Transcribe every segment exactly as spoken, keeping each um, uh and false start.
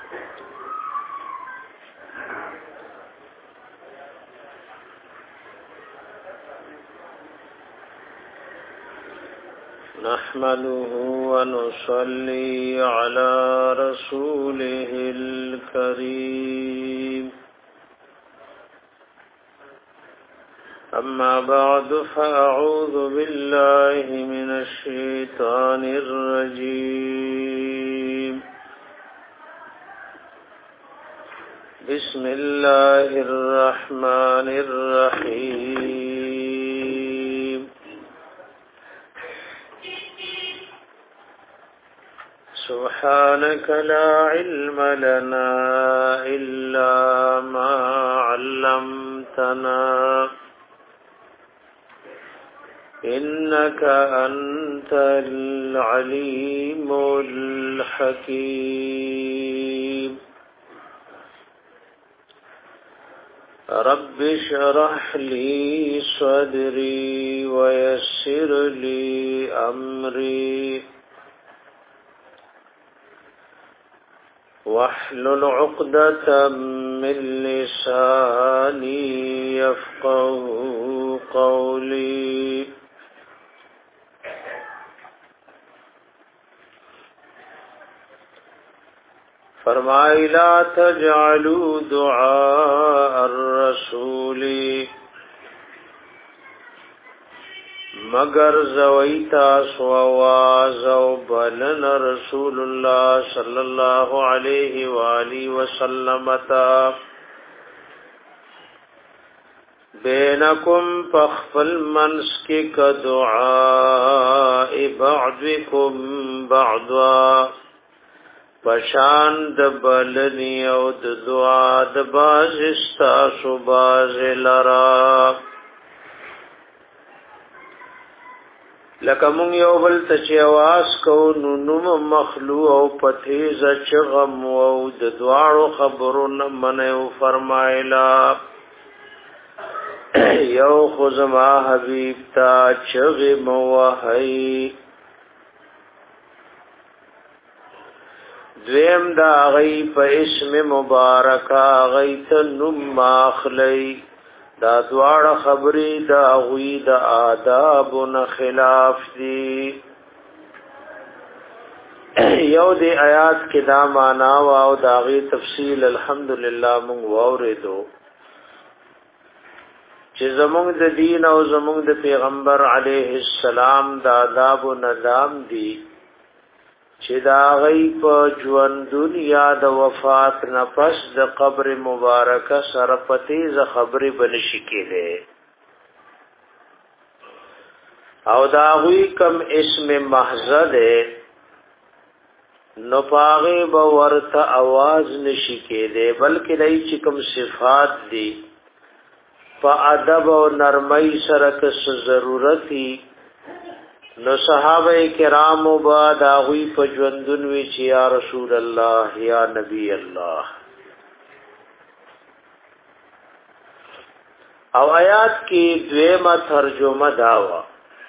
نحمده ونصلي على رسوله الكريم أما بعد فأعوذ بالله من الشيطان الرجيم بسم الله الرحمن الرحيم سبحانك لا علم لنا إلا ما علمتنا إنك أنت العليم الحكيم رب اشرح لي صدري ويسر لي أمري واحلل عقدة من لساني يفقه قولي فرمائے لا تجعلوا دعاء الرسول مگر زویتا سواواز و بلن رسول اللہ صلی اللہ علیہ وآلہ وسلم تا بینکم پخفل منسکی کا دعاء بعضکم بعضا پشان د بلنی او د دعا د باز استاسو باز لرا لکه مونږ یو بل ته چې आवाज کوو نو نوم مخلو او پتیز چغم او د دعاړو خبرونه منو فرمایلا یو خزما حبیب تا چغم وحی دویم دا غی په اسم مبارکا غیت نم ماخلی دا دوار خبری دا غوی دا آدابن خلاف دی یو دی آیات کی دا معناو او دا غی تفصیل الحمدللہ مونگ واردو چه زمونگ دا دین او زمونگ دا پیغمبر علیہ السلام دا آداب و نظام دی چې دا غي په ژوند دنیا د وفات نفس د قبر مبارکه سره پتی ز خبرې بنشي کېده او دا غوي کم اسم محض ده نو پاغه به ورته आवाज نشي کېده بلکې دای چې کم صفات دي په ادب او نرمۍ سره کس ضرورتي نو صحابه کرام با داوی په ژوندون وی چې یا رسول الله یا نبی الله او آیات کې دویمه ترجمه داوا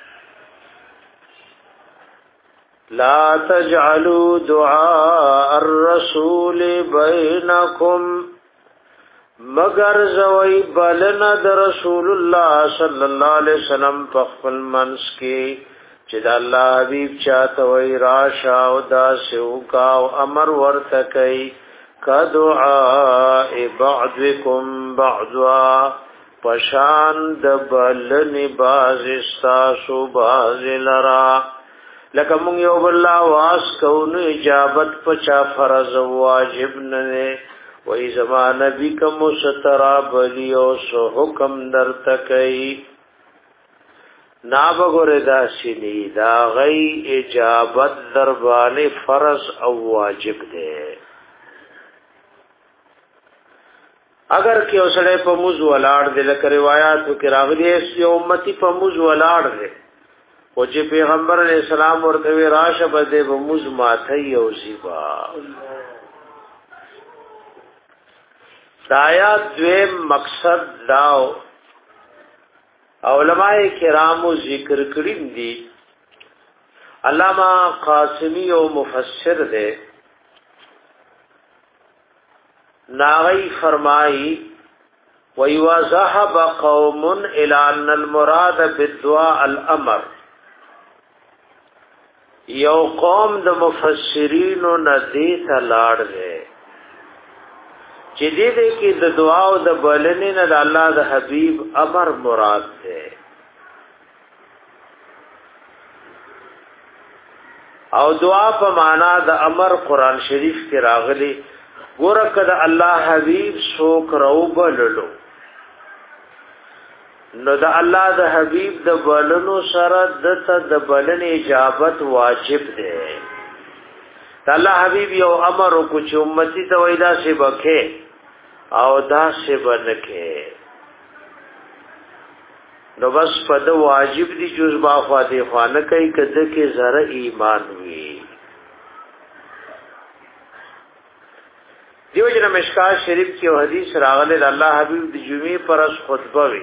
لا تجعلوا دعاء الرسول بينكم مگر زوی بلنا د رسول الله صلی الله علیه وسلم په خپل منس کې چې د الله حبیب چاته وی راشا او دا سو کا او امر ورته کوي کا دعاء بعضکم بعضا پشان د بلن باز استاسو باز لرا لکه مونږ یو بل واس کوو اجابت پچا فرض واجب نه وای زما نبی کوم سترا بلی او سو حکم درته کوي نابغور داسینی دا غی اجابت دربان فرض او واجب دے اگر کې اوسړې په موز ولاړ دي لکه روایتو کې راغلي یو امتی په موز ولاړ دي او چې پیغمبر علیہ السلام ورته راشه بده په موز ماته یو سیبا دایا دویم مقصد داو علماء کرامو ذکر کړی دي علامہ قاسمی او مفسر دے ناغی فرمائی وَيَذْهَبَ قَوْمٌ إِلَى أَنَّ الْمُرَادَ بِالدُّعَاءِ الْأَمْرُ یو قوم د مفسرینو ندی ته لاړ دی چې دې دې کې د دعا او د بلنې نه د الله د حبيب امر مراد دی او دعا په معنا د امر قران شریف کې راغلي ګوره کده الله حبيب څوک راو بللو نو د الله د حبيب د بلنو سره دته د بلن اجابت واجب دی د الله حبيب یو امر کو چې امتی ته وېدا شي بکه او دا شي بنکه نو بس په د واجب دي جز با خوا دي خوانه کوي کده کې زره ایمان وي دیو جن مشکات شریف کې حدیث راغله د الله حبيب د جمعې پر اس خطبه وی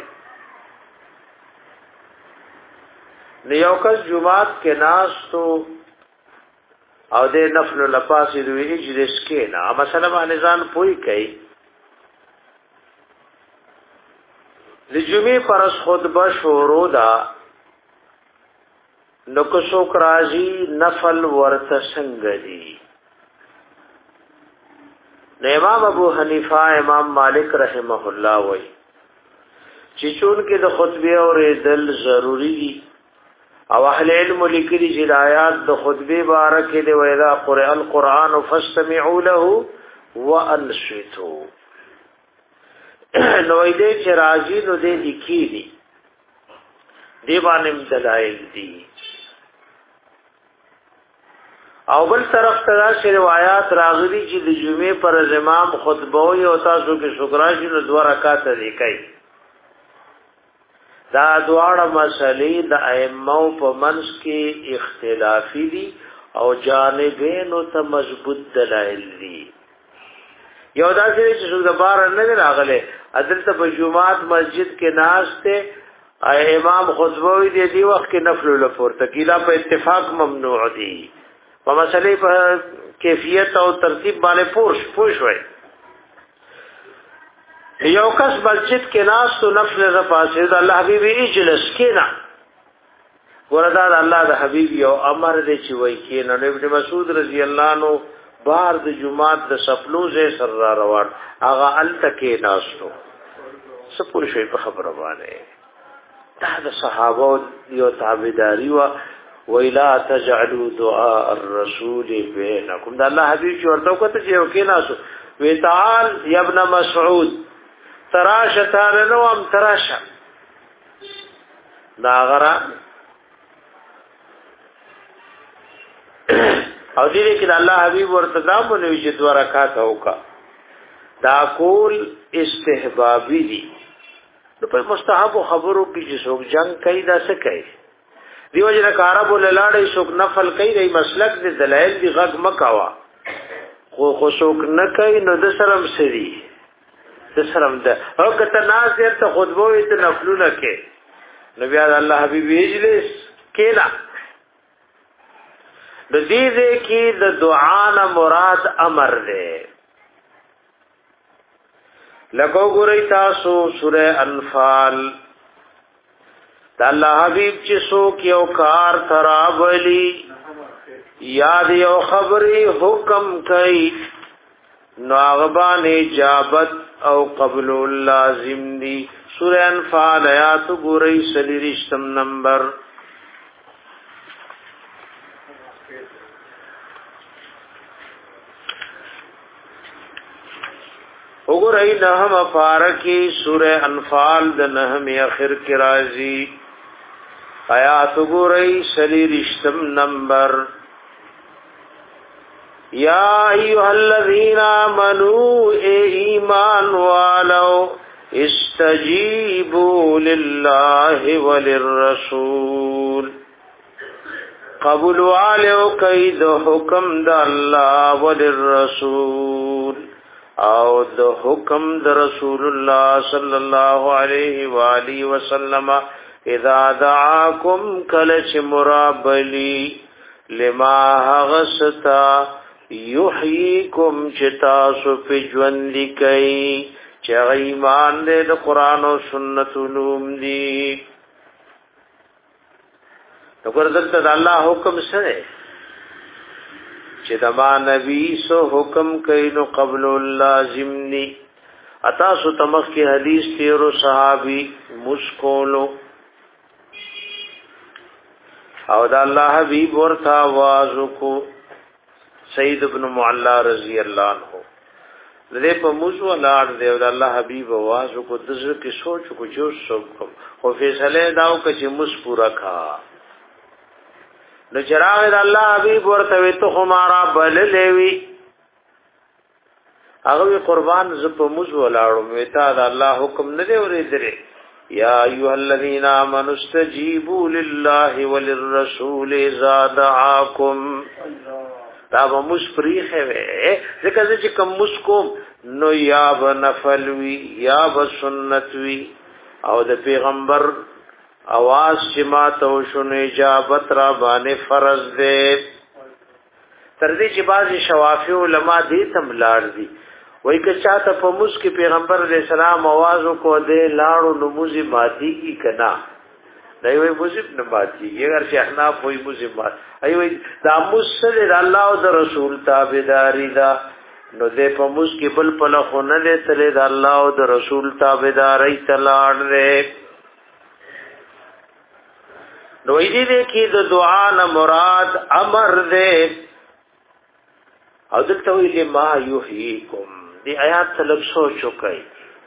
نیوکس جمعات کې ناس تو او د نفل لپاسې دوی اجلس کې نه مثلا باندې ځان پوي کوي د جمعې پر اس خطبه شروع دا نو کو څوک راځي نفل ورته څنګه دي امام ابو حنیفه امام مالک رحمه الله وای چې چون کې د خطبه اورېدل ضروری دي او اهل علم لیکلي چې آیات د خطبه بارکه دی ویلا قرئ القرآن فاستمعوا له وانصتوا نو دې چې راځي نو دې لیکي دي دی باندې دلایل دي او بل طرف ته چې روایت راغلي چې د جمعې پر امام خطبه وي او تاسو کې شکرانه نو دوه رکعات لیکي دا دواړه مسلې د ائمه په منځ کې اختلافي دي او جانبین ته مضبوط دلایل دي یو دا چې څو د بار نه راغله عدالت په جمعات مسجد کې ناس ته امام خطبه وي دی وخت کې نفل لپاره کیلا په اتفاق ممنوع دي په مسلې په کیفیت او ترتیب باندې پوښ پوښ وای یو کس مسجد کې ناس تو نفل رفاسه د الله حبيب اجلس کینا وردا د الله د حبيب یو امر دی چې وای کینا نو ابن مسعود رضی الله عنه بار د جمعات د سپلوزه سر را روان هغه ال تکې ناس تو سپور شي په خبره باندې دا د صحابه یو تابعداري وا ویلا تجعلوا دعاء الرسول بينكم دا الله حبيب چې ورته کوته چې یو کې ناسو وی تعال یا ابن مسعود تراشه تار نو ام تراشه دا غرا او دې کې الله حبيب ورته دا مونږ چې دوه رکعات وکا دا کول استحبابي دي نو په مستحب خبرو کې چې څوک جنگ کوي دا څه کوي دیو جن کارب لاړې څوک نفل کوي د مسلک د دلایل دی غږ مکوا خو خو څوک نه کوي نو د سلام سری د سلام ده او کته ناز دې ته خطبه وي ته نفلونه کې نبی الله حبيب اجلس کېلا د دې دې کې د دعا نه مراد امر ده لکه ګورئ تاسو سوره انفال د الله حبيب چې څوک یو کار ترابلی یاد یو خبري حکم کوي نو غبان اجابت او قبول لازم دي سوره انفال آیات ګورئ سلیریشتم نمبر وګورئ نهم فارکی سوره انفال د نهم اخر کې راځي آیات وګورئ سلیریشتم نمبر یا ایها الذین آمنوا ایمان والو استجیبوا لله وللرسول قبول والو کید حکم د الله وللرسول او د حکم د رسول الله صلی الله علیه و آله وسلم اذا دعاکم کلچ مرابلی لما غستا یحییکم چتاسو پی جوندی کئی چه ایمان دے دا قرآن و سنت علوم دی. نگر دلتا دا اللہ حکم سنے چه دا ما نبی سو حکم کئی نو قبل اللہ زمنی اتاسو تمخ کی حدیث تیرو صحابی مسکولو او دا اللہ حبیب ورطا آوازو کو سید ابن معلا رضی اللہ عنہ دے پا موضوع لار دے او دا اللہ حبیب آوازو کو دزر کی سوچو کو جوش سوکم خو فیصلے داو کچی مس پورا کھا نو چراغ دا اللہ حبیب ورطوی تو خمارا بل لیوی اغوی قربان زب موضوع لارو میتا دا اللہ حکم ندے وری درے یا ایوہ الذین آمنوا استجیبوا للہ وللرسول اذا دعاکم دا با مسپریخ ہے ذکر سے کم مسکوم نو یا با نفلوی یا با سنتوی او دا پیغمبر آواز چماتو شن اجابت را بانے فرض دے تردی چی بازی شوافی علماء دیتم لار دی وای که چاته په موس کې پیغمبر علیہ السلام आवाज کو دے لاړو نموزي ماتي کی کنا دی وای موزي نه ماتي اگر چې احناف وای موزي مات ای وای دا مسل الله او د رسول تابعداري دا نو دې په موس کې بل په لخونه دې تل د الله او د رسول تابعداري تلاړ دې نو دې دې کې د دعا نه مراد امر دې او دلته ویلې ما یحییکم دی آیات تلک سوچو کئی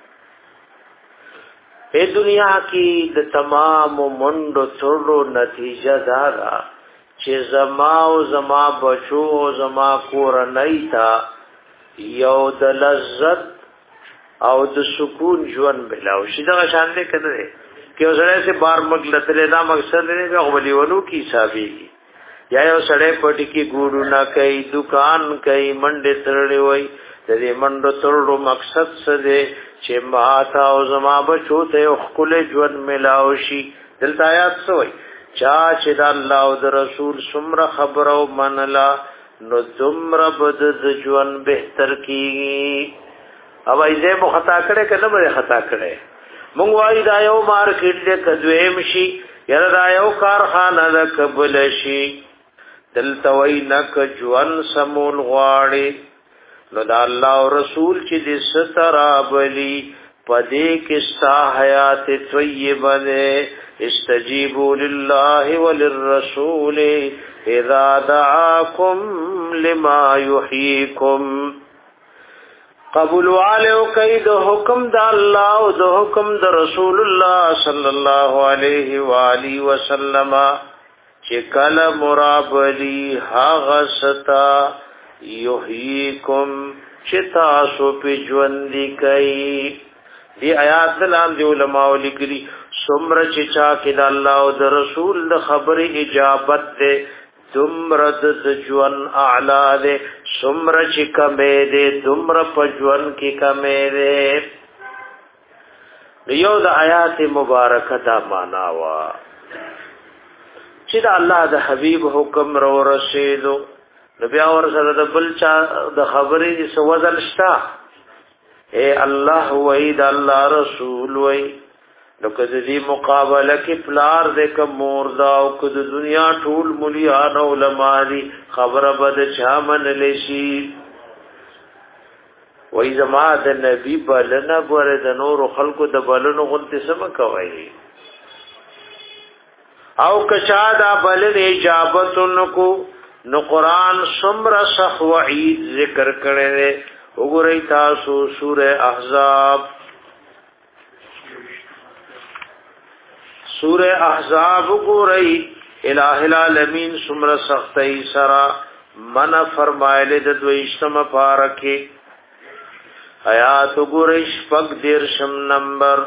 اے دنیا کی د تمام منڈو ترلو نتیجہ دارا چه زما و زما بچو و زما کورنی تا یو د لذت او د سکون جون بلاو شیدہ غشان دے کدر ہے کہ او سڑے سے بار مگلتلے دا مقصد دے گا غبلیونو کی حسابی گی یا یو سڑے پٹی کی گوڑو نا کئی دکان کئی منڈے ترڑے ہوئی د دې منډو ترړو مقصد څه دی چې ما تا او زما بچو ته خپل ژوند ملاو شي دلته آیات څه وایي چا چې د الله او د رسول څومره خبر او منلا نو څومره بد د ژوند بهتر کیږي او ایزه مو خطا کړي کنه به خطا کړي مونږ وایي دا یو مارکیټ دې کدویم شي یره دا یو کارخانه د قبول شي دلته وایي نک ژوند سمون غواړي نو دا الله او رسول چې دې سترا بلی پدې کې ستا حیات طیبه ده استجیبوا لله وللرسول اذا دعاکم لما یحییکم قبول والو کید حکم د الله او د حکم د رسول الله صلی الله علیه و آله وسلم چې کله مرابلی هغه ستا یحییکم چتاسو پی جوندی کئی دی آیات دلان دی علماء لکلی سمر چچا کی دا اللہ و دا رسول دا خبر اجابت دے دمرد دا جون اعلا دے سمر چی کمے دے دمر پا جون کی کمے دے یو دا آیات مبارک دا ماناوا چی دا اللہ دا حبیب حکم رو رسیدو نو بیا ور سره د بل چا د خبرې سو وزن شتا اے الله وای د الله رسول وای نو کله دې مقابله کې پلار دې ک مور دا او ک د دنیا ټول مليان علماء دي خبره بد چا من لشي وای زما د نبی بلنه ګره د نور خلقو د بلنو غلطي سم کوي او کچا دا بلن اجابت نکو نو قرآن سمر سخ وعید ذکر کرے وګورئ تاسو سورہ احزاب سورہ احزاب وګورئ الہ العالمین سمر سختئی سرا من فرمایله د دویشتم پارکه آیات وګورئ شپږ دیرشم نمبر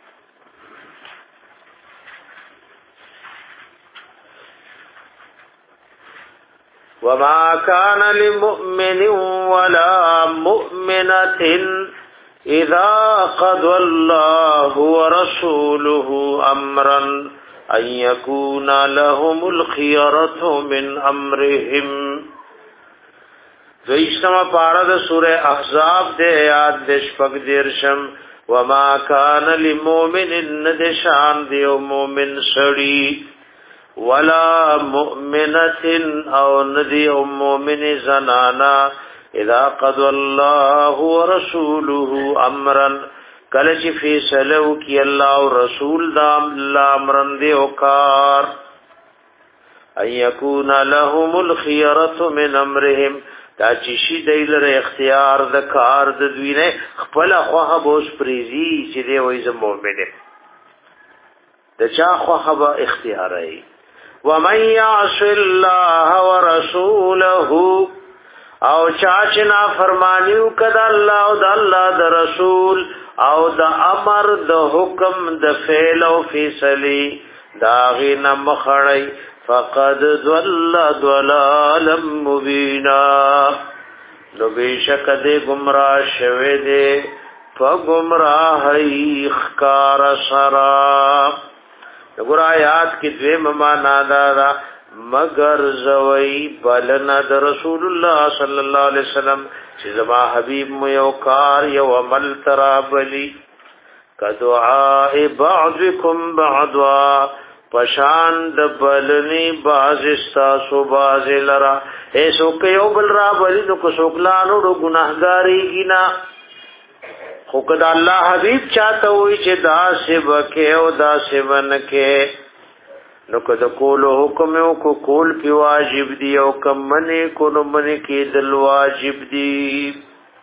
وما كان لمؤمن ولا مؤمنة إذا قضى الله ورسوله أمرا أن يكون لهم الخيرة من أمرهم دویشتما پارا دا سورہ احزاب دے آیات دشپک دیرشم وما کان لمومن ندشان دیو مومن سڑی ولا مؤمنت او ندیو مومن زنانا اذا قضى الله ورسوله امرا کلچ فیصلو کی اللہ و رسول دام اللہ امرن دیو کار ان یکون لهم الخیرت من امرهم دا چشی دیل را اختیار دا کار دا دوینے خپل خواه بوس پریزی چی دی ویز مومنه دا چا خواه با اختیار ای ومن یعص اللہ ورسوله او چاچنا فرمانیو کد اللہ و دا اللہ دا رسول او دا امر دا حکم دا فعل او فیصلی دا غین مخڑی فقد ضل ضلالا مبینا نو بیشک دے گمراہ شوے دے فگمراہی اخکار سرا نگر آیات کی دوے ممانا دادا مگر زوی بلند رسول اللہ صلی اللہ علیہ وسلم چې زما حبیب مو یو کار یو عمل ترا بلی کدعاء بعضکم بعضا پشان د بلنی باز استاسو باز لرا ایسو که یو بل را بلی نو که سوکلانو رو گناہگاری گینا خوکد اللہ حبیب چاہتا ہوئی چې دا سبکے او دا سبنکے نو کده کول حکم او کو کول پی واجب دی او کم منی کو نو منی کی دل واجب دی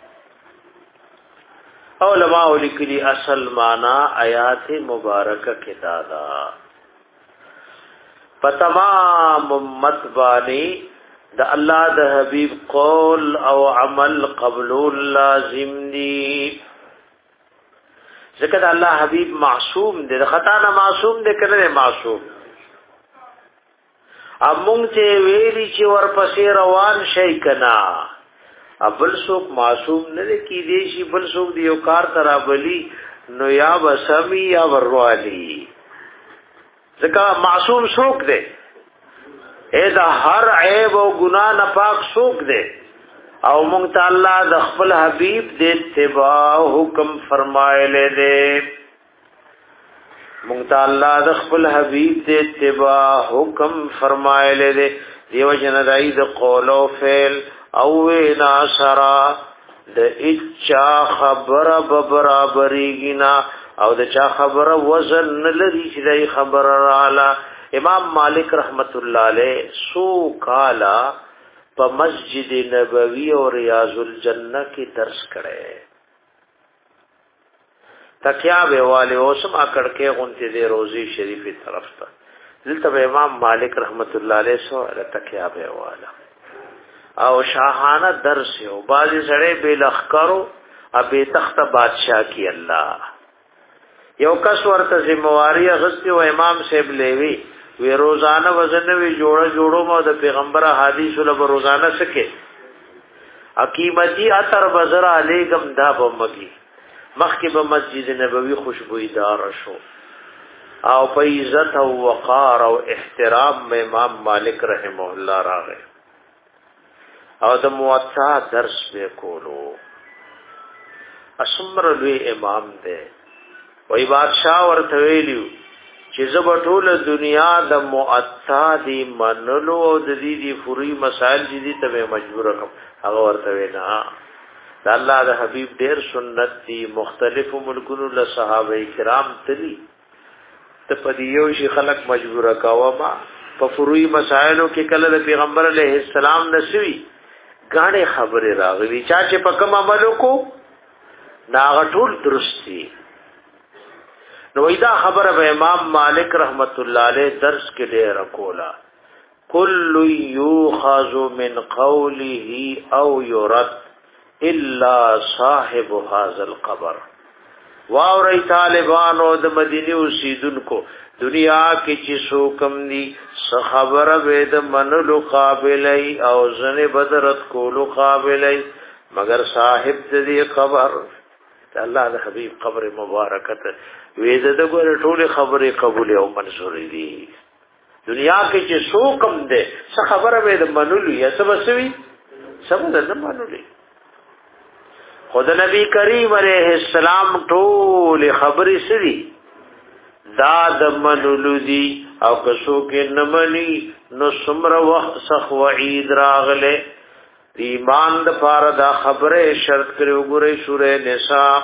علماء لیکلی اصل معنی آیات مبارکہ کی دادا پتمام امت بانی دا اللہ دا حبیب قول او عمل قبول لازم دی ذکر اللہ حبیب معصوم دی دا خطا نہ معصوم دی کنه معصوم امونگ چه ویلی چه ورپسی روان شئی کنا بل سوک معصوم نده کی دیشی بل سوک دیو کار ترابلی نو یا بسمی یا بروالی ذکا معصوم سوک دے اے دا ہر عیب و گناہ نپاک سوک دے او مونگتا اللہ دا خپل حبیب دے اتباع حکم فرمائے لے دے مونگتا اللہ د خپل حبیب دے اتباع حکم فرمائے لے دے دیو جندائی د قول و فعل او وینا سرا د اچا خبر ببرابری گینا او د چا خبر وزن لری چې دای خبر رااله امام مالک رحمت الله علیہ سو کالا په مسجد نبوی او ریاض الجنہ کې درس کړي تکیا به والے اوسم اکڑ کې غونته دې روزي شریفی طرف ته دلته امام مالک رحمت الله علیه سو تکیا به والا او شاهانه درس یو بازي سره به لخرو ابي تخت بادشاہ کی الله یو کس ورته ذمہواری غستی او امام صاحب لیوی وی روزانه وزن وی جوړه جوړو مو د پیغمبر حدیث له روزانه سکے حکیمتی اتر بزر علیکم دا بمگی مخکې به مسجد نبوی خوشبویدار شو او په عزت او وقار او احترام میں امام مالک رحمه الله راغی او د موطا درس به کولو اسمر لوی امام دی وای بادشاہ ورته ویلو چې زبټول دنیا د موطا دی منلو او د دې دی فروي مسائل دي ته مجبور کوم هغه ورته وینا دا الله د حبیب ډیر سنت دي مختلف ملکونو له صحابه کرام تلی ته پدیو شي خلق مجبور کاوه ما په فروي مسائلو کې کله د پیغمبر علیه السلام نسوي غاڼه خبره راغلي چا چې په کوم عملو کو ناغټول درستی نو ایدا خبره به امام مالک رحمت الله علیه درس کې ډیر کولا کل یوخذ من قوله او يرد الا صاحب هذا القبر واوري طالبانو د مدینه اوسیدونکو دنیا کې چې سو کم دي خبره به د منلو قابلای او زنه بدرت کولو قابلای مگر صاحب دې قبر الله د حبیب قبر مبارکت وې د ګور ټول خبره قبول او منظور دي دنیا کې چې سو کم دي څه خبره به د منلو یا څه وسوي سمجھ نه مانولې خود نبی کریم علیہ السلام ټول خبرې سری دا د منولو دي او کسو کې نمنی نو سمره وخت سخ وعید راغله ایمان د پاره دا خبره شرط کړو ګورې سورې نساء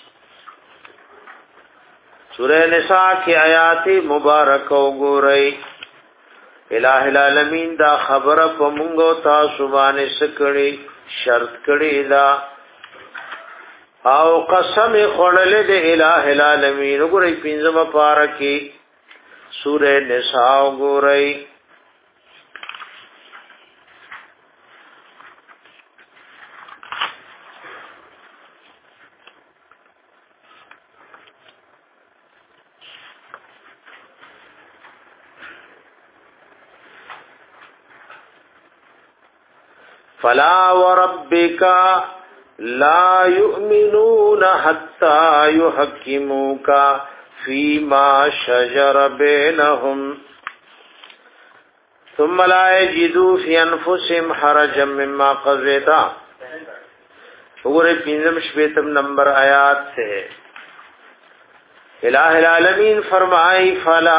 سورې نساء کې آیات مبارک وګورئ الہ العالمین دا خبره په مونږ تاسو باندې سکړي شرط کړي دا او قسم خړلې د الٰه العالمین وګورئ پنځمه پارا کې سورې نساء وګورئ فلا وربک لا يؤمنون حتى يحكموك فيما شجر بينهم ثم لا يجدوا في انفسهم حرجا مما قضيت وګورئ پنځم شپږم نمبر آیات سے الہ العالمین فرمائی فلا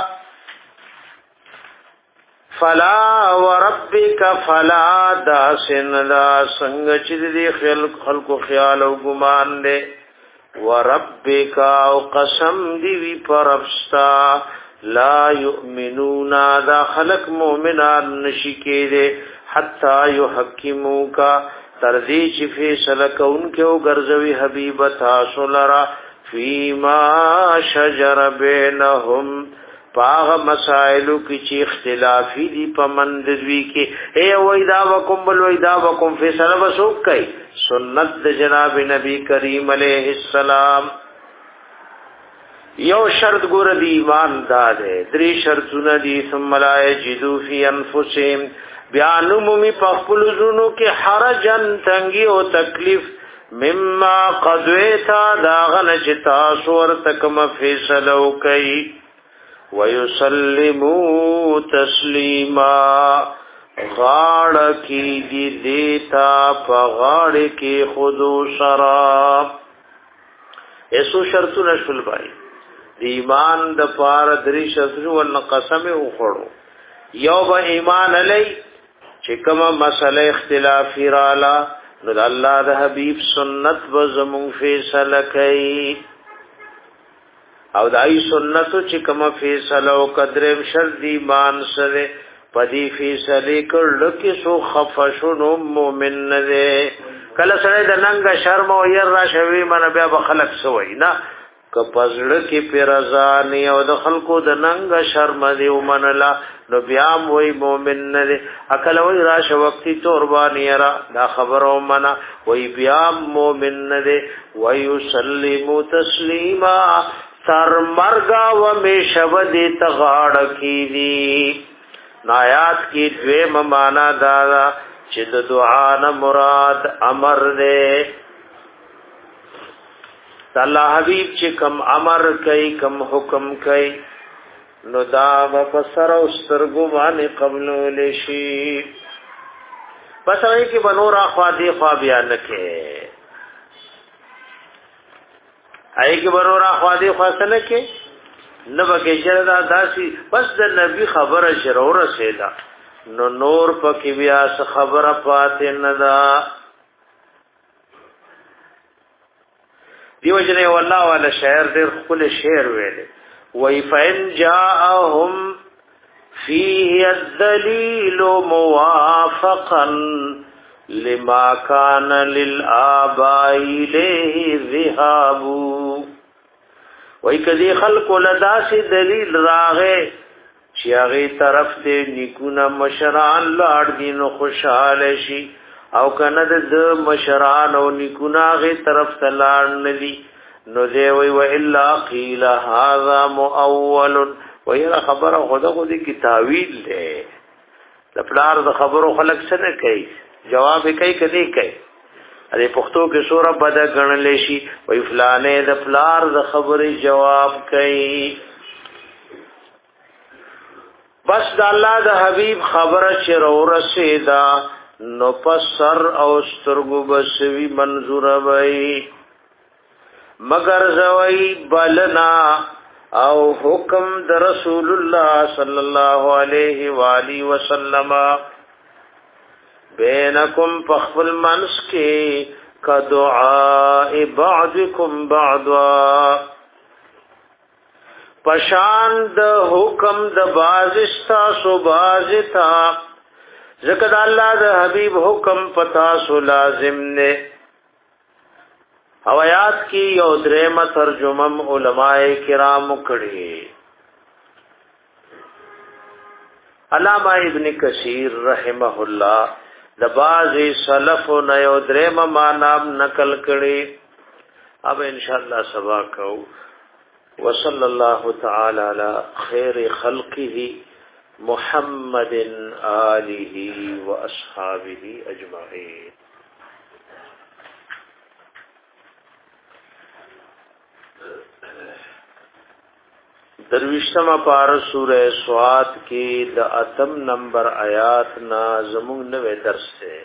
فلا وربک فلا دا سندا سنگ چې دې خلق خلق خیال او ګمان دې وربک او قسم دی وی پرفستا لا یؤمنون دا خلق مؤمنان نشی کېده حتا یحکموک ترذی چې فیصله کوونکې او ګرځوي حبیب تاسو لرا فیما شجر بینهم باغ مسائلو کی چی اختلافی دی پا مندوی کی اے ویدا وکم بل ویدا وکم فیصلہ بسوک کئی سنت جناب نبی کریم علیہ السلام یو شرط ګور دی ایمان داده دری شرطونه دی ثم لا یجدو فی انفسهم بیانومی پخپل زونو کی حرجن تنگی و تکلیف مما قضویتا داغن چتا سور تکم فیصلو کئی وَيُسَلِّمُوا تَسْلِيمًا غاڑ کی دی دیتا پا غاڑ کی خودو شراب ایسو شرطو نشل بائی دی ایمان دا پار دری شرطو ورن قسم اخڑو یو با ایمان علی چکم مسئلہ اختلافی رالا نو دا اللہ دا حبیب سنت بزمون فیصل کئی او دای سنتو چې کوم فیصله او قدرم شر دی مان سره پدی فیصله کړه کې سو خفشن مومن نه کله سره د ننګ شرم او ير را شوی من بیا به خلق سوی نه ک پزړه کې پیرزانی او د خلقو د ننګ شرم دی ومنلا نو بیا وای مومن نه اکل وای را شو وختي توربانی را دا خبرو منا وای بیا مومن نه وای یسلم تسلیما تر مرگا و میشو دی تغاڑ کی دی نایات کی دویم مانا دادا چه د دعا نه مراد امر دے اللہ حبیب چه کم امر کئی کم حکم کئی نو دا بپسر و سترگو بانی قبلو لشی بس اوئی کی بنورا خوادی خوابیان نکے آئی کی برورا خوادی خواستنه کې نبکه جردا داسی بس د نبی خبره شرور سیدا نو نور پکې بیا خبره پاتې نه دا دیو جنې والله والا شعر ډېر خپل شعر ویلې وای فین جاءهم فيه الدليل موافقا لما كان للآباء إليه ذهاب وای کدی خلق لداس دلیل راغه چې هغه طرف ته نیکونه مشران لاړ دین خوشاله شي او کنه د مشران او نیکونه هغه طرف ته لاړ ندي نو دی وی و الا قیل هذا مؤول وای خبره خدا خو دي کی تعویل ده د پلار د خبرو خلق څه نه کوي جواب کوي کدی کوي اره پښتو کې سوره بد غنل شي وای فلانه د فلار د خبرې جواب کوي بس د الله د حبيب خبره چې ورسېدا نو پسر او سترګو بسوي منظور وي مگر زوي بلنا او حکم د رسول الله صلی الله علیه و آله وسلم بینکم فخل منس کی کدعاء بعضکم بعضا پشان د حکم د بازستا سو بازتا ذکر الله د حبیب حکم پتا سو لازم نے او آیات کی یو درېمه ترجمه علماء کرام کړي علامہ ابن کثیر رحمه الله د بعضی سلف نه یو درېمه معنا نقل کړي اب ان شاء الله سبا کو وصلی الله تعالی علی خیر خلقه محمد آله واصحابہ اجمعین. درویشتما پار سورہ سواد کی د اتم نمبر آیات نا زمون نوے درس سے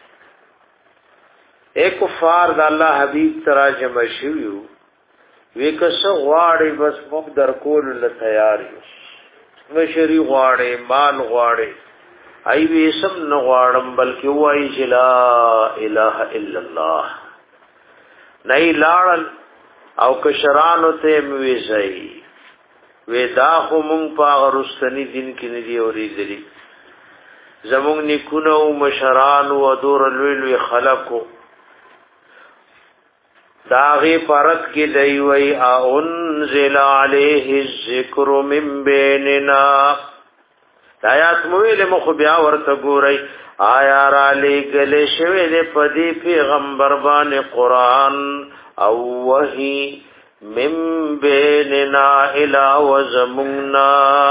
ایک کفار د الله حبیب تراجم شیو وکس غواړي بس مب در کول له تیار یو مشری غواړي مال غواړي ای وی سم نه غواړم بلکې وای چې لا اله الا الله نه لاړل او کشرانو ته موي زئی ودا خو مونږ په غرستنی دین کې نه دی اورېدلی زمونږ نیکونو مشران او دور لوی لوی خلقو داغي پرد کې دی وی انزل علیه الذکر من بیننا آیات مویل مخ بیا ورته ګورئ آیا را لګل شوی د پدی پیغمبر باندې قران او وحی من بیننا الى وزمنا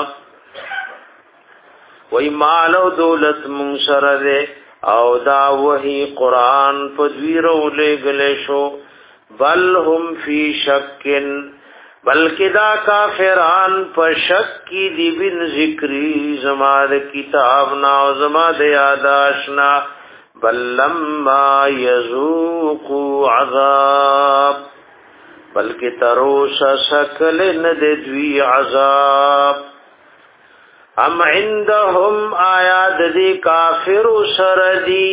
وی مال او دولت من سره او دا وحی قران پدویرو لګل شو بل هم فی شکن بلکې دا کافران په شک کی دی بن ذکری زما د کتاب نا او زما د یاداشنا بل لما یذوقوا عذاب بلکې تروش شکل نه د دوی عذاب ام عندهم آیات دی کافر سردی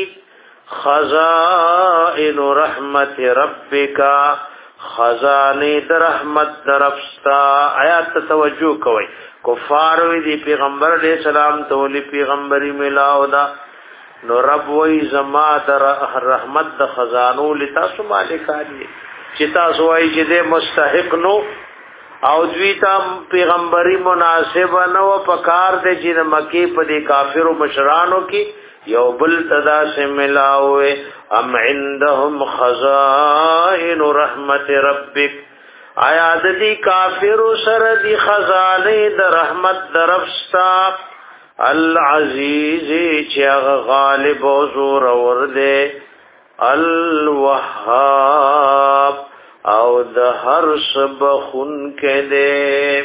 خزائن رحمت ربک خزانه در رحمت درفستا آیات توجه کوي کفار وی دی پیغمبر علیہ السلام تولی پیغمبري ملاو دا نو رب وی زما در رحمت د خزانو لتاسو مالکانی چې تاسو وایي چې د مستحق نو او دوی ته پیغمبري مناسب نه و پکار دي چې د مکی په دي کافرو مشرانو کې یو بل تدا سے ملاوي ام عندهم خزائن رحمت ربک آیا د دې کافرو سره دي خزانه د رحمت درفستا العزیز چې غالب او زور ور دي الوهاب او د هر سبخون کې دے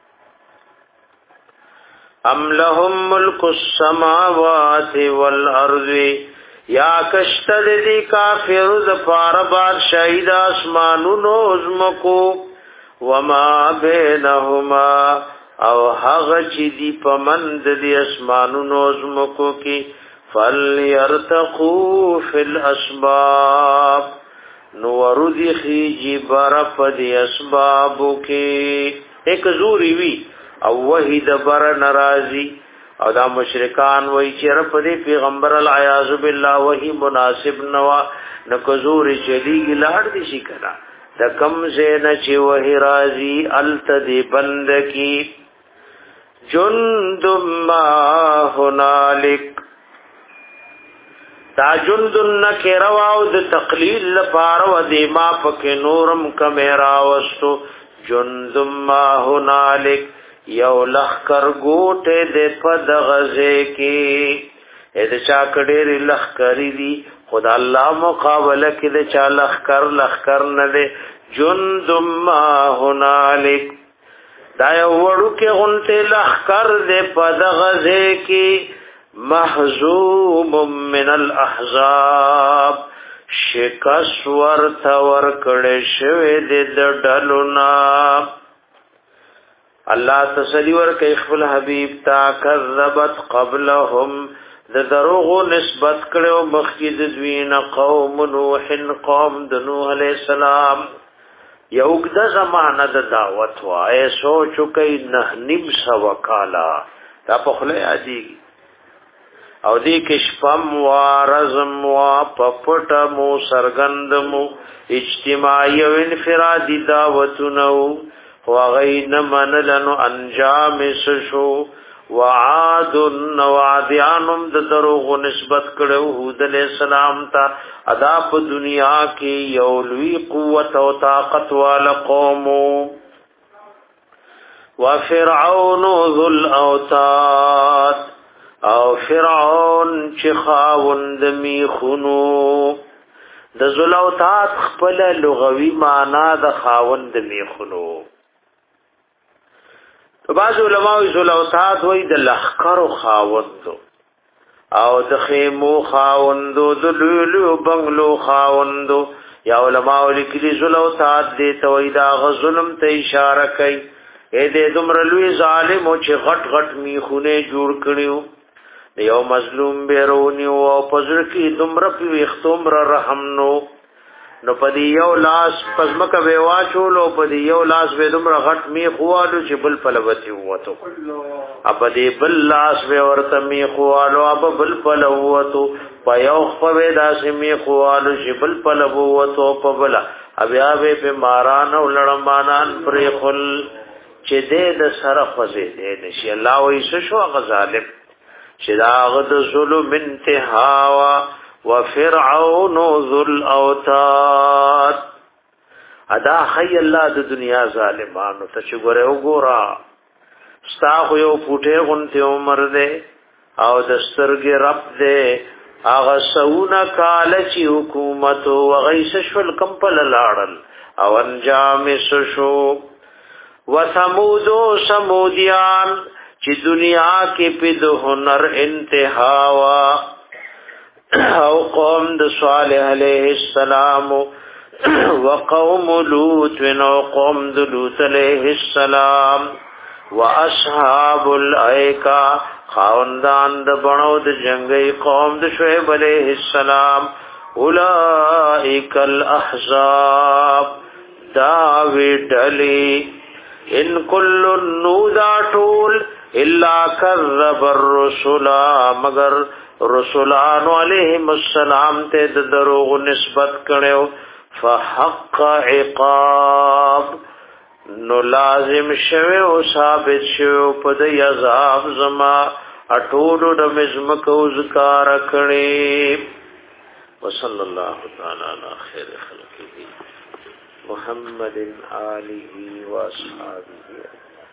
ام لهم ملک السماوات والارض یا کشتد دی کافر د پار بادشاہی د اسمانونو زمکو وما بینهما او هغه چې دی پمند دی اسمانونو زمکو کې فَلْيَرْتَقُوا فِي الْأَسْبَابِ نوردی خیجی برف دی اسبابو کی ایک زوری وی او وحی دبر نرازی او دا مشرکان وی چی رب دی پیغمبر العیاذ باللہ وحی مناسب نوا نکزوری چلیگی لار دی شی کنا دا کم زین چی وحی رازی الت دی بند کی جند ما هنالک دا جندن نکروا او د تقلیل لپاره و دی ما پک نورم کمیرا وستو جندم ما هنالک یو لخر ګوټه د پد غزه کې اې د چا کډېر لخرې دی خدا الله مقابله کې د چا لخر لخر نه دی جندم ما هنالک دا یو وړو کې غونټه لخر د پد غزه کې محزوم من الاحزاب شکست ورت ورکړې شوی د ډلونا الله تسلی ورکړي خپل حبيب تا کذبت قبلهم د دروغو نسبت کړو مخکې د دوی نه قوم نوح قوم د نوح عليه السلام یو د زمانه د دعوت وای سوچو کوي نه نیم سو کالا دا په خله اجي او دې کې شپم وا رزم وا پپټ مو سرګندمو اجتماعي او انفرادي دعوتونو وغین منلن انجام ششو وعاد وعدیانم د دروغ نسبت کړو هود علیہ السلام ته ادا په دنیا کې یو لوی قوت او طاقت وال قوم وفرعون ذو الاوتاد او فرعون چې خاوند میخونو د ذو الاوتاد خپل لغوي معنا د خاوند میخونو بعض علماء ذو الاوتاد وای د لخر خاوند او د خیمو خاوند د لولو بنگلو خاوند یا علماء لیکلي ذو الاوتاد دې توي دا ظلم ته اشاره کوي اې دې دمر لوی ظالم او چې غټ غټ میخونه جوړ کړیو یو مظلوم بیرونی او پزړ کې دمر په وختوم را رحم نو نو پدی یو لاس پزمکه ویوا چولو پدی یو لاس به دمر غټ می خوالو چې بل پلوتی وته اب دې بل لاس به ورته می خوالو اب بل پلووتو پيو خو به داس می خوالو چې بل پلووتو په بل بیا به ماران او لړمانان پرې خل چې دې د سره خوځې دې نشي الله وې شو غظالم چې دا غد ظلم انتها وفرعون ذو الاوتاد ادا خی الله د دنیا ظالمانو ته چې ګوره وګورا ستا خو یو پټه غونته عمر دې او د سترګې رب دې هغه سونه کال چې حکومت او غیس شل کمپل لاړل او انجام شو وثمود سمودیان چې دنیا کې په د هنر انتها وا او قوم د صالح علیہ السلام وقوم لوط و قوم د لوط علیہ السلام واصحاب الایکا خاوندان د بڼو د جنگي قوم د شعیب علیہ السلام اولئک الاحزاب دا ویډلی ان کل نوذا طول الا كذب الرسل مگر رسولان علیہم السلام ته د دروغ نسبت کړو فحق عقاب نو لازم شوه او ثابت شوه په د عذاب زما اټولو د مزمکو ذکر کړي وصلی الله تعالی علی خیر خلقه محمد آله و اصحابہ.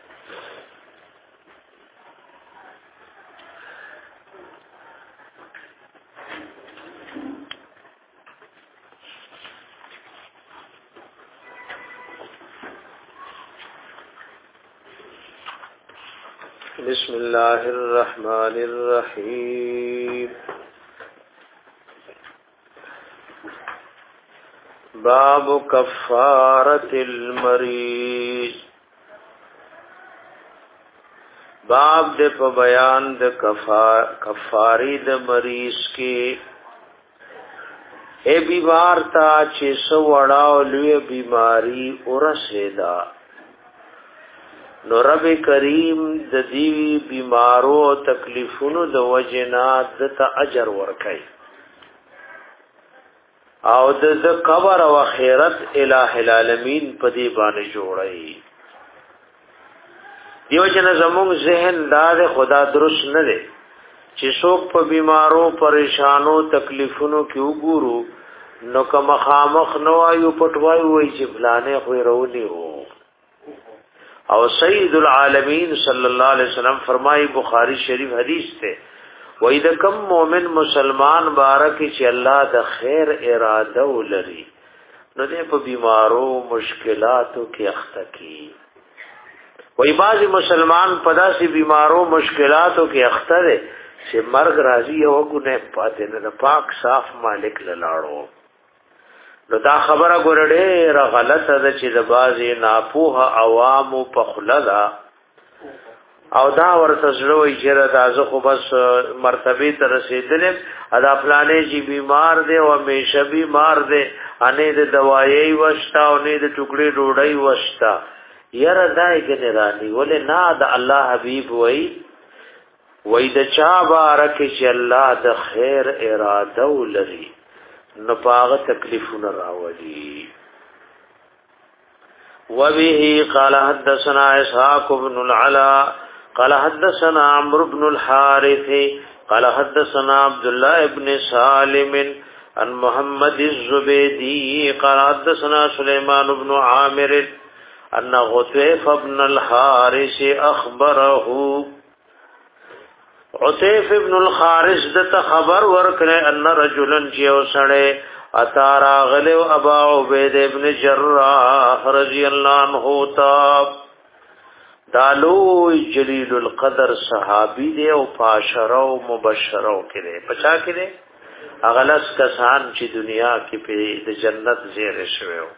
بسم الله الرحمن الرحيم. باب کفارة المریض. باب د په بیان د کفاری د مریض کې اے بیمار تا چې سو وړاو لوی بیماری ورسېدا نو رب کریم د دې بیمارو تکلیفونو د وجنات د اجر ورکړي او د قبر او آخرت الہ العالمین په دې باندې جوړي. دیو جن زموږ ذهن دار خدا درست نه دی چې څوک په بیمارو پریشانو تکلیفونو کې وګورو نو کوم خامخ نوایو پټوای وای چې فلانه خو رونی وو. او سید العالمین صلی الله علیه وسلم فرمایي بخاری شریف حدیث ته وای د کم مؤمن مسلمان بارک چې الله د خیر اراده ولري نو دې په بیمارو مشکلاتو کې اخته کی. وای بعض مسلمان په داسې بیمارو مشکلاتو کې اخته دي چې مرګ راځي او ګناه پاتې نه پاک صاف مالک لاړو. نو دا خبره ګورډه غلطه ده چې د بازي ناپوه عوامو په خلدا او دا ورته زړوي چې راځه خو بس مرتبه ته رسیدلې ادا فلانه جی بیمار دی او همیشه بیمار دی انې د دوايي وشتا او نه د ټوکړي ډوډۍ وشتا یره دای کې رانی ولې نه د الله حبيب وای وای د چا بارک چې الله د خیر اراده ولري نو پاغه تکلیفونه راوړي. وبه قال حدثنا اسحاق بن العلا قال حدثنا عمرو بن الحارث قال حدثنا عبد الله بن سالم عن محمد الزبيدي قال حدثنا سليمان بن عامر ان غطيف بن الحارث اخبره عطيف بن الحارث دته خبر ورکړه ان رجلا جيو سړی اتارا غلو ابا عبید ابن جراح رضی الله عنه تاب دالو جلیل القدر صحابی دی او پاشرو مبشرو کړي پچا کړي اغلس کسان چې دنیا کې په د جنت زیره شوو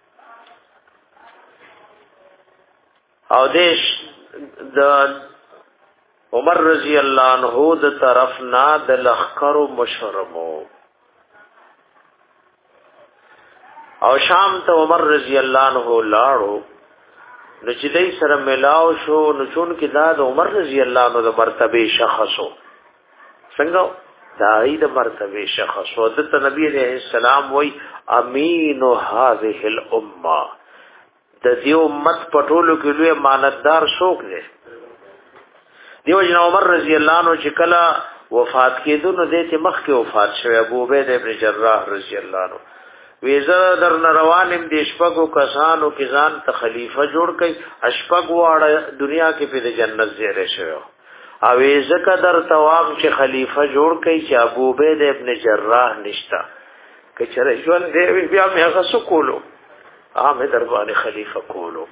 او دیش د عمر رضی الله عنه د طرف نا د لخر مشرمو او شام ته عمر رضی الله عنه لاړو نو چې دای سره ملاو شو نو چون کې دا د عمر رضی الله عنه د مرتبه شخصو څنګه دای د مرتبه شخصو د نبی عليه السلام وای امین هذه الامه د دې امت پټولو کې لوی امانتدار څوک دی دیو جن عمر رضی الله عنه چې کله وفات کېدو نو دې مخ کې وفات شوی ابو عبید ابن جراح رضی الله عنه ویزه در روانم د شپږو کسانو کې ځان ته خلیفہ جوړ کړي اشپږ واړه دنیا کې په جنت زیره شوی او ویزه قدر تواب چې خلیفہ جوړ کړي چې ابو عبید ابن جراح نشتا که چرې ژوند دې بیا مې هغه سکولو هغه در باندې خلیفہ کولو.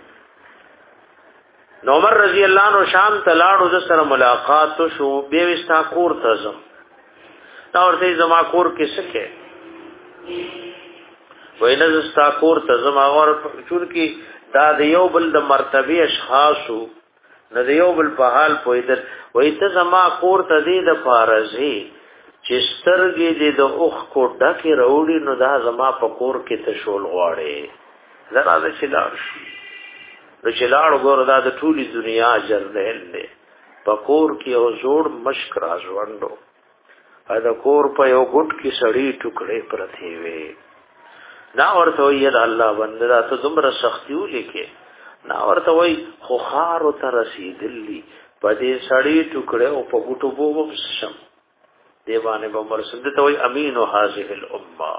نو عمر رضی الله عنه شام تلاړو د سره ملاقات شو به وستا کور ته زم دا ورته زما کور کې سکه وینه زستا کور ته زما اور چون کې دا د یو بل د مرتبه اشخاصو نه د یو بل په حال پویدل وای ته زما کور ته دې د فارزي چې سترګې دې د اوخ کو ډکه وروړي نو دا زما په کور کې ته شول غواړي زرا د شلار نو چې لاړ ګور دا د ټولي دنیا جرنل دی پکور کې او جوړ مشک راځوندو ا د کور په یو ګټ کې سړی ټوکړې پرتی وي نا ورته وي د الله بنده ته زمره سختیو لیکي نا ورته وي خو خار او تر رسیدلی په دې سړی ټوکړې او په ګټو بو شم دیوانه بمر سند ته وي امین او هذه الامه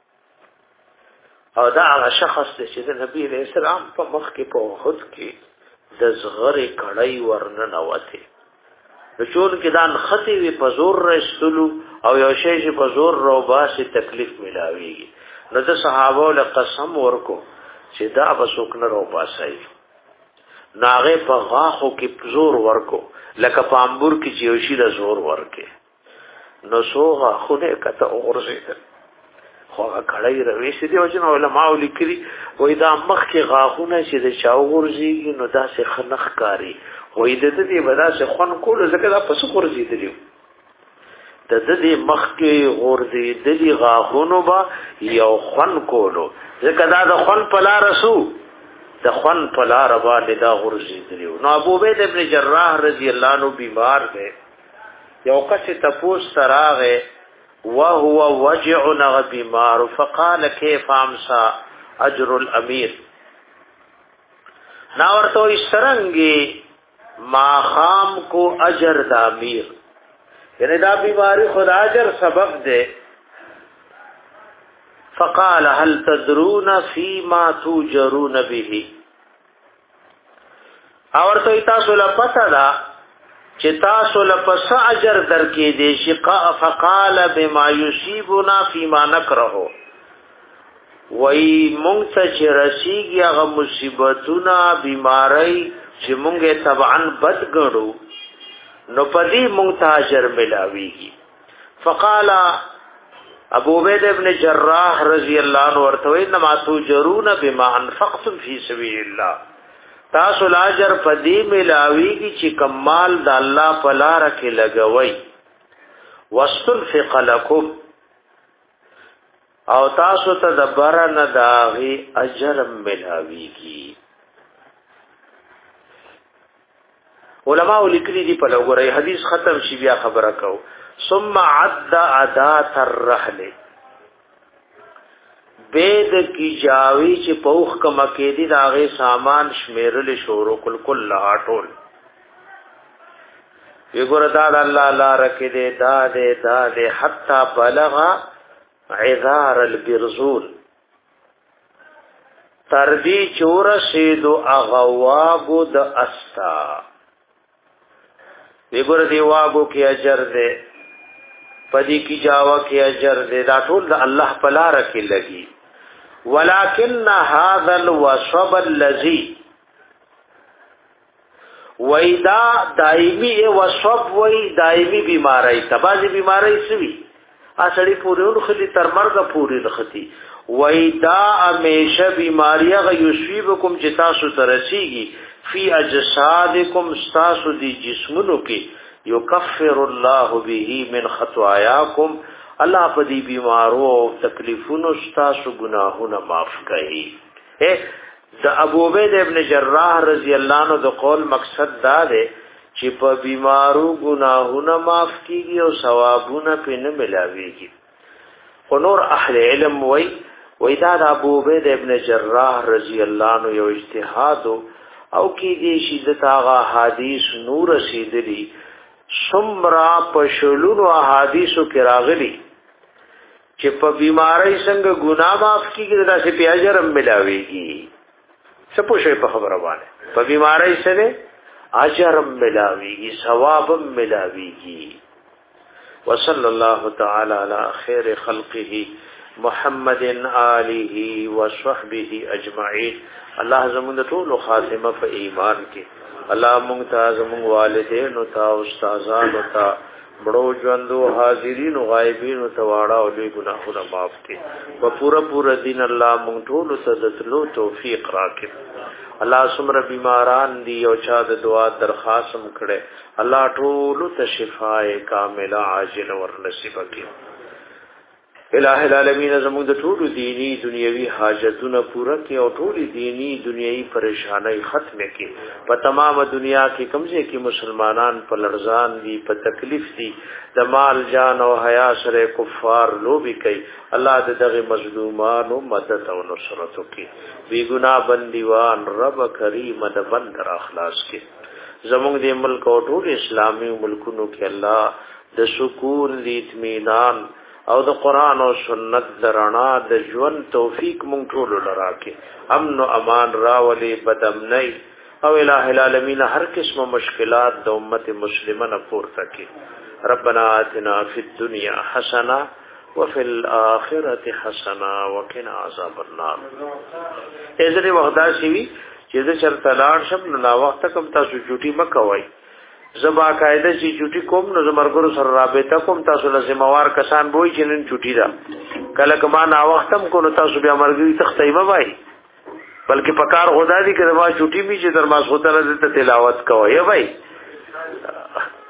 او دا هغه شخص چې د نبی علیہ السلام په مخ کې په خود کې د زغری کړای ورننه وته د چون کې دان خطي وي په زور رسولو او یو شی چې په زور رو باسي تکلیف ملاويږي نو د صحابه له قسم ورکو چې دا بسوک نه رو باسي ناغه په غاخو کې زور ورکو لکه په امبور کې چې یو شی له زور ورکه نو سوغه خونه کته اورځي خو کړای روي سي دی او جن علماء لیکلي وای دا مخ کې غاغونه چې د چاوغورځي نو دا څه خنخ کاری وای د دې ودا څه خون کول زکه دا پس خورځي دی د دې مخ کې غورځي د دې غاغونو با یو خون کولو زکه دا د خون پلا رسو د خون پلا ربا دا غورځي دی نو ابو عبید ابن جراح رضی الله عنه بیمار دی یو کس تپوس تراغه وهو وجع بیمار فقال كيف امسى اجر الامير ناورتو اسرنگي ما خام کو اجر د امیر یعنی دا بیماری خدا اجر سبب ده فقال هل تدرون فيما توجرون به اورتو تاسو لا پتا دا چې تاسو لپس اجر درکې دي شقا فقال بما يصيبنا فيما نكره وای مونږ ته چې رسیږي هغه مصیبتونه بیماری چې مونږه طبعا بد ګړو نو پدی منتاجر ملاویږي. فقال ابو عبید ابن جراح رضی الله عنه ورته انما تجرون بما انفقتم فی سبیل الله تاسو لاجر پدی ملاویږي چې کمال د الله په لار کې لګوي. واستنفق لكم او تاسو ته د برن داغي اجر ملاويږي. علماء لیکلي دي په لوګوري حدیث ختم شي بیا خبره کو. ثم عد عدات الرحل بيد کی جاوی چې پوخ کما کې دي داغه سامان شمیرل شورو کل کل لاټول وګوره دا الله الله رکه دې دا دې دا دې حتا بلغ عذار البرزول تردی چور سیدو اغوابو د استا وګوره دی واغو کې اجر دې پدی کی جاوا کې اجر دې دا ټول د الله په لار کې لګي. ولکن هذا الوصب الذي وېدا دایمي وصب وې دایمي بیماری تبازي بیماری سوي اصلي پورون خلی تر مرګ پوری لختی وېدا همیشه بیماری غ یصيبکم جتا سو ترسیږي فی اجسادکم استاسو دی جسمونو کې یکفر الله به من خطاياکم الله په دې بیمارو او تکلیفونو استاسو گناهونه معاف کړي. د ابو عبید ابن جراح رضی الله عنه د قول مقصد دا دی چې په بیمارو گناهونه معاف کیږي او ثوابونه په نه ملاويږي. خو نور اهل علم وای وای دا د ابو عبید ابن جراح رضی الله عنه یو اجتهاد او کې دې شي د تاغه حدیث نور رسیدلی سمرا پشلونو احادیثو کې راغلي چې په بیماری څنګه ګناه معاف کیږي دا چې په اجر هم ملاويږي. سپو شي په خبره باندې په بیماری سره اجر هم ملاويږي ثواب هم ملاويږي. وصلی الله تعالی علی خیر خلقه محمد آله وصحبه اجمعین. الله زموږ ټول خاتمه په ایمان کې الله مونږ ته زموږ والدین او تا استادان او تا بڑو ژوندو حاضرین او غایبین او تواړه او لوی ګناهونه معاف کړي. په پورا پورا دین الله مونږ ټول ته د تلو توفیق راکړي. الله سمره بیماران دی او چا د دعا درخواست کړي الله ټول ته شفای کامله عاجل ور نصیب کړي. الہ العالمین زموږ د ټول دینی دنیوي حاجتونه پوره کړي او ټول دینی دنیوي پریشانای ختم کړي. په تمام دنیا کې کمزې کې مسلمانان په لړزان دي په تکلیف دي د مال جان او حیا سره کفار لوبي کوي. الله د دغه مظلومانو مدد او نصرت وکړي. بی ګناه بندیوان رب کریم د بند را اخلاص کړي. زموږ د ملک او ټول اسلامي ملکونو کې الله د سکون د اطمینان او د قران او سنت درنا د ژوند توفیق مونږ ټول لراکه. امن او امان راولي بدامنۍ او الہ العالمین هر قسم مشکلات د امت مسلمه نه پورته کړي. ربنا آتنا فی الدنیا حسنه وفي الاخره حسنه وقنا عذاب النار. اذن وغدا شي چې د چرته لاړ شم نو وخت کم تاسو چوټي مکوای زبا قاعده چې چوټي کوم نو زمرګرو سره رابطه کوم تاسو لازموار کسان وای چې نن چوټي دا کله کما نا وختم کو نو تاسو بیا مرګي تختایمه وای بلکې پکار خدا دي کړه ما چوټي می چې در ما سوته تلاوت کوي وای